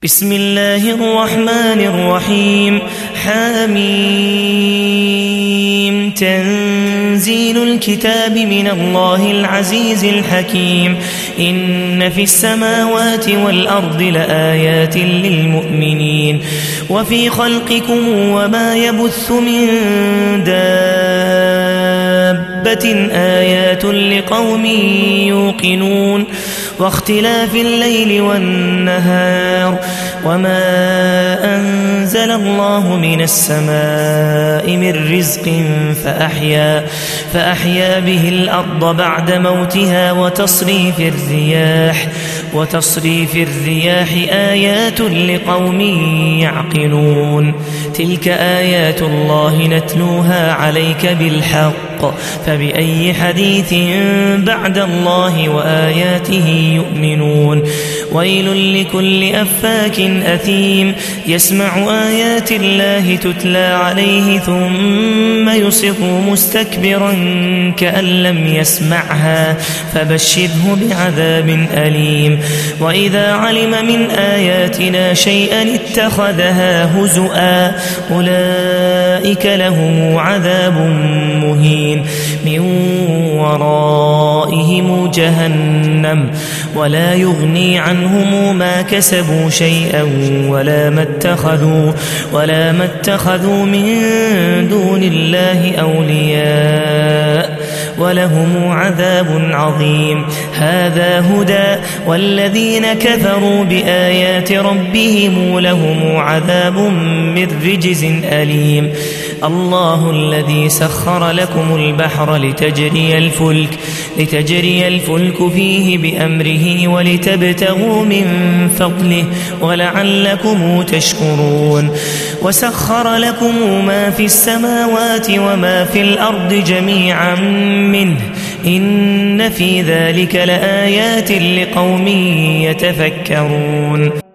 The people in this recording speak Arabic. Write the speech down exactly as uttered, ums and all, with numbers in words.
بسم الله الرحمن الرحيم حميم تنزيل الكتاب من الله العزيز الحكيم إن في السماوات والأرض لآيات للمؤمنين وفي خلقكم وما يبث من دابة آيات لقوم يوقنون واختلاف الليل والنهار وما أنزل الله من السماء من رزق فأحيا, فأحيا به الأرض بعد موتها وتصريف الرياح وتصريف الرياح آيات لقوم يعقلون تلك آيات الله نتلوها عليك بالحق فبأي حديث بعد الله وآياته يؤمنون ويل لكل أفاك أثيم يسمع آيات الله تتلى عليه ثم يصر مستكبرا كأن لم يسمعها فبشره بعذاب أليم وإذا علم من آياتنا شيئا اتخذها هزؤا أولئك لهم عذاب مهين من ورائهم جهنم ولا يغني عنهم ما كسبوا شيئا ولا ما اتخذوا, ولا ما اتخذوا من دون الله أولياء ولهم عذاب عظيم هذا هدى والذين كفروا بآيات ربهم لهم عذاب من رجز أليم الله الذي سخر لكم البحر لتجري الفلك, لتجري الفلك فيه بأمره ولتبتغوا من فضله ولعلكم تشكرون وسخر لكم ما في السماوات وما في الأرض جميعا منه إن في ذلك لآيات لقوم يتفكرون.